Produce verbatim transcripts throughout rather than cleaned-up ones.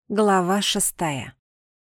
Глава шестая.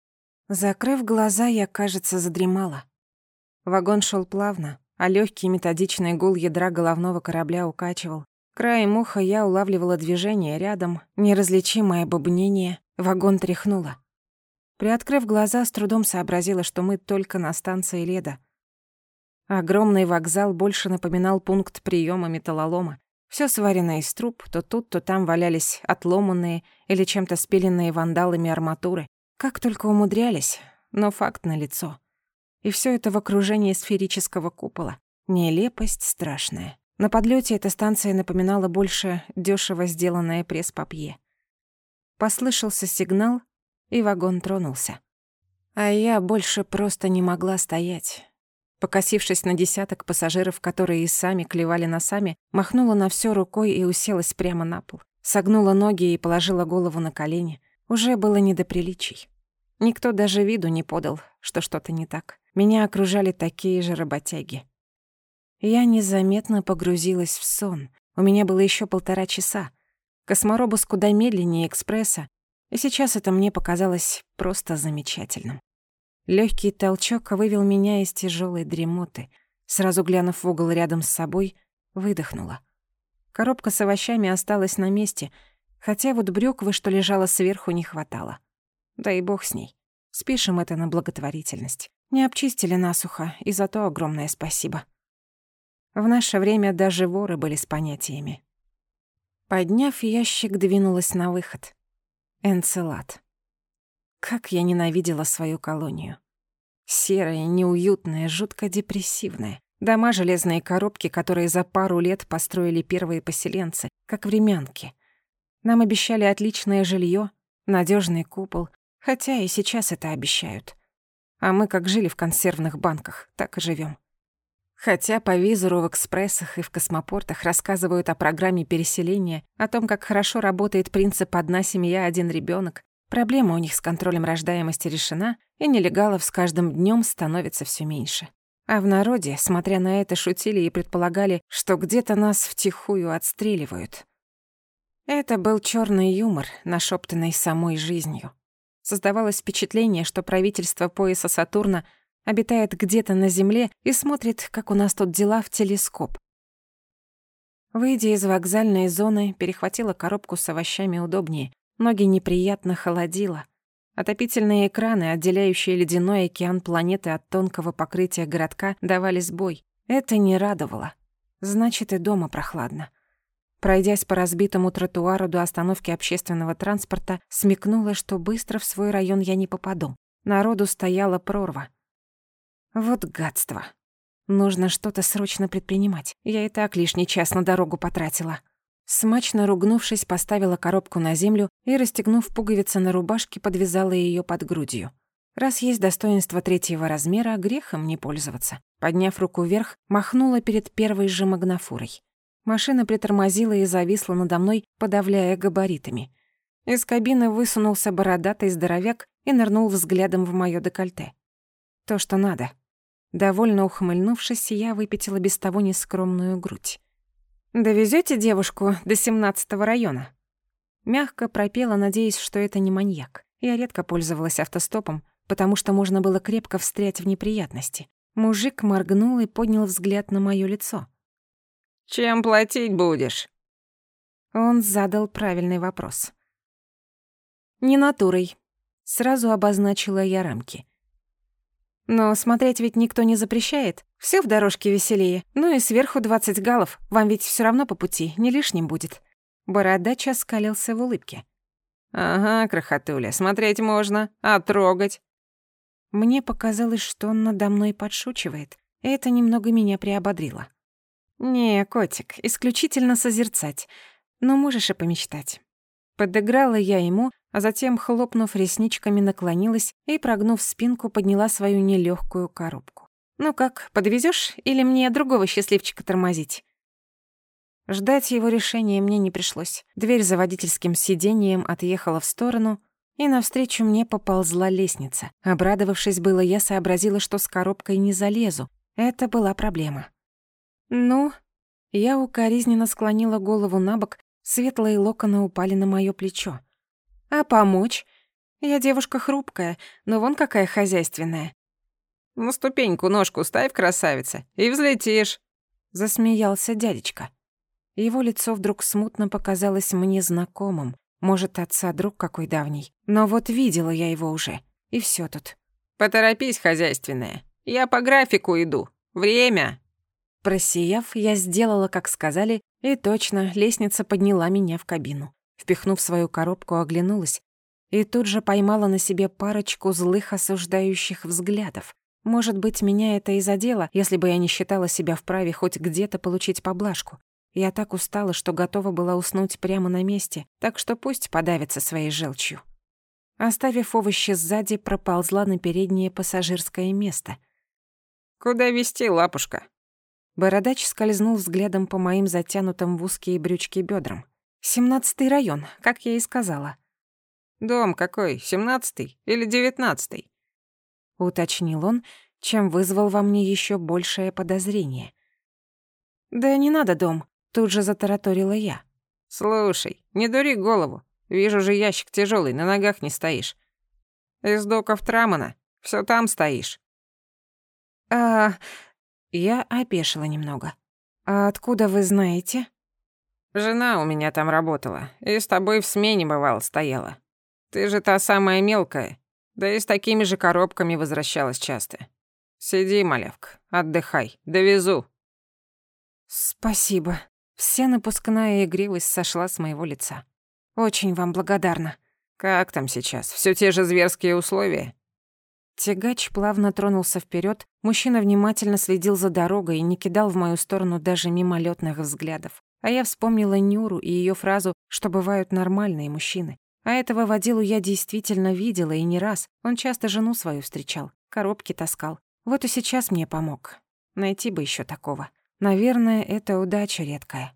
Закрыв глаза, я, кажется, задремала. Вагон шел плавно, а легкий методичный гул ядра головного корабля укачивал. Краем уха я улавливала движение рядом, неразличимое бубнение, вагон тряхнуло. Приоткрыв глаза, с трудом сообразила, что мы только на станции Леда. Огромный вокзал больше напоминал пункт приема металлолома. Всё сварено из труб, то тут, то там валялись отломанные или чем-то спиленные вандалами арматуры. Как только умудрялись, но факт налицо. И всё это в окружении сферического купола. Нелепость страшная. На подлёте эта станция напоминала больше дёшево сделанное пресс-папье. Послышался сигнал, и вагон тронулся. А я больше просто не могла стоять. Покосившись на десяток пассажиров, которые и сами клевали носами, махнула на всё рукой и уселась прямо на пол. Согнула ноги и положила голову на колени. Уже было не до приличий. Никто даже виду не подал, что что-то не так. Меня окружали такие же работяги. Я незаметно погрузилась в сон. У меня было ещё полтора часа. Косморобус куда медленнее экспресса, и сейчас это мне показалось просто замечательным. Лёгкий толчок вывел меня из тяжёлой дремоты. Сразу глянув в угол рядом с собой, выдохнула. Коробка с овощами осталась на месте, хотя вот брюквы, что лежала сверху, не хватало. Да и бог с ней. Спишем это на благотворительность. Не обчистили насухо, и за то огромное спасибо. В наше время даже воры были с понятиями. Подняв ящик, двинулась на выход. Энцелад. Как я ненавидела свою колонию. Серая, неуютная, жутко депрессивная. Дома, железные коробки, которые за пару лет построили первые поселенцы, как времянки. Нам обещали отличное жилье, надежный купол, хотя и сейчас это обещают. А мы как жили в консервных банках, так и живем. Хотя по визору в экспрессах и в космопортах рассказывают о программе переселения, о том, как хорошо работает принцип «одна семья, один ребенок», проблема у них с контролем рождаемости решена, и нелегалов с каждым днем становится все меньше. А в народе, смотря на это, шутили и предполагали, что где-то нас втихую отстреливают. Это был черный юмор, нашептанный самой жизнью. Создавалось впечатление, что правительство пояса Сатурна обитает где-то на Земле и смотрит, как у нас тут дела, в телескоп. Выйдя из вокзальной зоны, перехватила коробку с овощами удобнее. Ноги неприятно холодило. Отопительные экраны, отделяющие ледяной океан планеты от тонкого покрытия городка, давали сбой. Это не радовало. Значит, и дома прохладно. Пройдясь по разбитому тротуару до остановки общественного транспорта, смекнула, что быстро в свой район я не попаду. Народу стояла прорва. Вот гадство. Нужно что-то срочно предпринимать. Я и так лишний час на дорогу потратила. Смачно ругнувшись, поставила коробку на землю и, расстегнув пуговицы на рубашке, подвязала её под грудью. Раз есть достоинство третьего размера, грехом не пользоваться. Подняв руку вверх, махнула перед первой же магнофурой. Машина притормозила и зависла надо мной, подавляя габаритами. Из кабины высунулся бородатый здоровяк и нырнул взглядом в моё декольте. То, что надо. Довольно ухмыльнувшись, я выпятила без того нескромную грудь. «Довезёте девушку до семнадцатого района?» Мягко пропела, надеясь, что это не маньяк. Я редко пользовалась автостопом, потому что можно было крепко встрять в неприятности. Мужик моргнул и поднял взгляд на моё лицо. «Чем платить будешь?» Он задал правильный вопрос. «Не натурой». Сразу обозначила я рамки. Но смотреть ведь никто не запрещает. Всё в дорожке веселее. Ну и сверху двадцать галлов. Вам ведь всё равно по пути, не лишним будет. Бородач оскалился в улыбке. «Ага, крохотуля, смотреть можно, а трогать?» Мне показалось, что он надо мной подшучивает, и это немного меня приободрило. «Не, котик, исключительно созерцать, но можешь и помечтать». Подыграла я ему, а затем, хлопнув ресничками, наклонилась и, прогнув спинку, подняла свою нелёгкую коробку. «Ну как, подвезёшь или мне другого счастливчика тормозить?» Ждать его решения мне не пришлось. Дверь за водительским сиденьем отъехала в сторону, и навстречу мне поползла лестница. Обрадовавшись было, я сообразила, что с коробкой не залезу. Это была проблема. «Ну?» Я укоризненно склонила голову набок, светлые локоны упали на моё плечо. «А помочь? Я девушка хрупкая, но вон какая хозяйственная. На ступеньку ножку ставь, красавица, и взлетишь. Засмеялся дядечка. Его лицо вдруг смутно показалось мне знакомым. Может, отца друг какой давний. Но вот видела я его уже. И всё тут. Поторопись, хозяйственная. Я по графику иду. Время. Просияв, я сделала, как сказали, и точно, лестница подняла меня в кабину. Впихнув свою коробку, оглянулась и тут же поймала на себе парочку злых осуждающих взглядов. Может быть, меня это и задело, если бы я не считала себя вправе хоть где-то получить поблажку. Я так устала, что готова была уснуть прямо на месте, так что пусть подавится своей желчью. Оставив овощи сзади, проползла на переднее пассажирское место. Куда везти, лапушка? Бородач скользнул взглядом по моим затянутым в узкие брючки бёдрам. «Семнадцатый район, как я и сказала». «Дом какой, семнадцатый или девятнадцатый?» — уточнил он, чем вызвал во мне ещё большее подозрение. «Да не надо дом», — тут же затараторила я. «Слушай, не дури голову. Вижу же, ящик тяжёлый, на ногах не стоишь. Из доков Трамана, всё там стоишь». «А...» Я опешила немного. «А откуда вы знаете?» «Жена у меня там работала, и с тобой в смене, бывало, стояла. Ты же та самая мелкая, да и с такими же коробками возвращалась часто. Сиди, малявка, отдыхай, довезу». «Спасибо». Вся напускная игривость сошла с моего лица. «Очень вам благодарна». «Как там сейчас? Всё те же зверские условия?» Тягач плавно тронулся вперёд, мужчина внимательно следил за дорогой и не кидал в мою сторону даже мимолетных взглядов. А я вспомнила Нюру и её фразу, что бывают нормальные мужчины. А этого водилу я действительно видела и не раз. Он часто жену свою встречал, коробки таскал. Вот и сейчас мне помог. Найти бы ещё такого. Наверное, это удача редкая.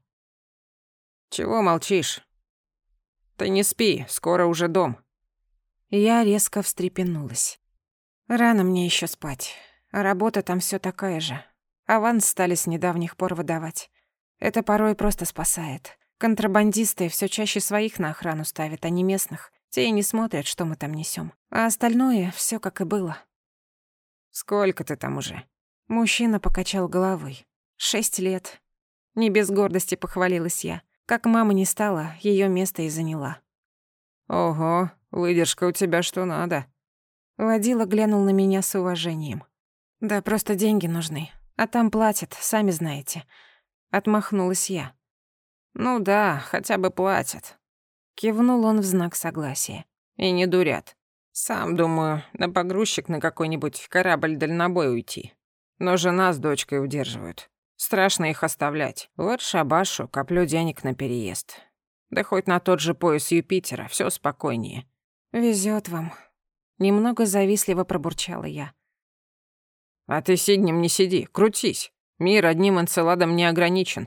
«Чего молчишь? Ты не спи, скоро уже дом». Я резко встрепенулась. Рано мне ещё спать. А работа там всё такая же. Аванс стали с недавних пор выдавать. Это порой просто спасает. Контрабандисты всё чаще своих на охрану ставят, а не местных. Те и не смотрят, что мы там несём. А остальное всё как и было. «Сколько ты там уже?» Мужчина покачал головой. «Шесть лет». Не без гордости похвалилась я. Как мама не стала, её место и заняла. «Ого, выдержка у тебя что надо». Водила глянул на меня с уважением. «Да просто деньги нужны. А там платят, сами знаете». Отмахнулась я. «Ну да, хотя бы платят». Кивнул он в знак согласия. «И не дурят. Сам думаю, на погрузчик на какой-нибудь корабль-дальнобой уйти. Но жена с дочкой удерживают. Страшно их оставлять. Вот шабашу, коплю денег на переезд. Да хоть на тот же пояс Юпитера, всё спокойнее». «Везёт вам». Немного завистливо пробурчала я. «А ты сиднем не сиди, крутись. Мир одним энцеладом не ограничен.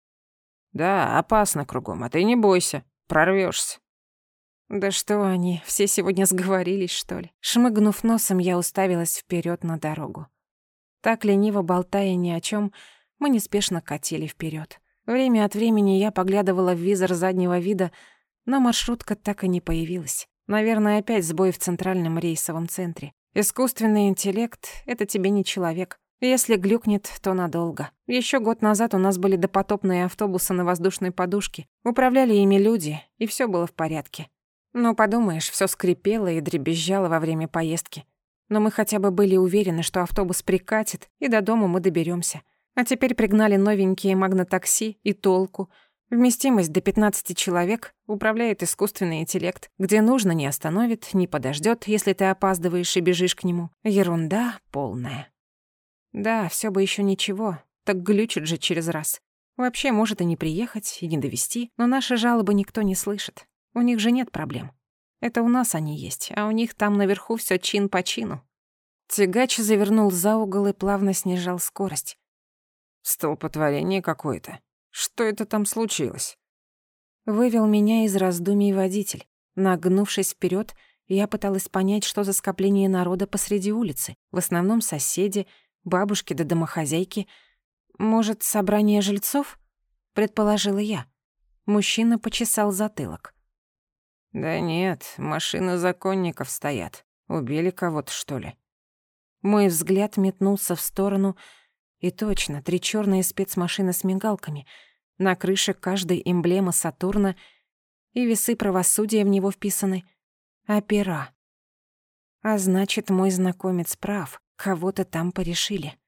Да, опасно кругом, а ты не бойся, прорвёшься». Да что они, все сегодня сговорились, что ли? Шмыгнув носом, я уставилась вперёд на дорогу. Так лениво болтая ни о чём, мы неспешно катили вперёд. Время от времени я поглядывала в визор заднего вида, но маршрутка так и не появилась. Наверное, опять сбой в центральном рейсовом центре. Искусственный интеллект — это тебе не человек. Если глюкнет, то надолго. Ещё год назад у нас были допотопные автобусы на воздушной подушке. Управляли ими люди, и всё было в порядке. Ну, подумаешь, всё скрипело и дребезжало во время поездки. Но мы хотя бы были уверены, что автобус прикатит, и до дома мы доберёмся. А теперь пригнали новенькие магнотакси, и толку. Вместимость до пятнадцати человек, управляет искусственный интеллект. Где нужно, не остановит, не подождёт, если ты опаздываешь и бежишь к нему. Ерунда полная. Да, всё бы ещё ничего, так глючит же через раз. Вообще, может и не приехать, и не довезти, но наши жалобы никто не слышит. У них же нет проблем. Это у нас они есть, а у них там наверху всё чин по чину. Тягач завернул за угол и плавно снижал скорость. «Столпотворение какое-то. Что это там случилось?» Вывел меня из раздумий водитель. Нагнувшись вперёд, я пыталась понять, что за скопление народа посреди улицы. В основном соседи, бабушки да домохозяйки. Может, собрание жильцов? Предположила я. Мужчина почесал затылок. Да нет, машины законников стоят. Убили кого-то, что ли? Мой взгляд метнулся в сторону, и точно, три чёрные спецмашины с мигалками. На крыше каждой эмблема Сатурна, и весы правосудия в него вписаны. Опера. А значит, мой знакомец прав, кого-то там порешили.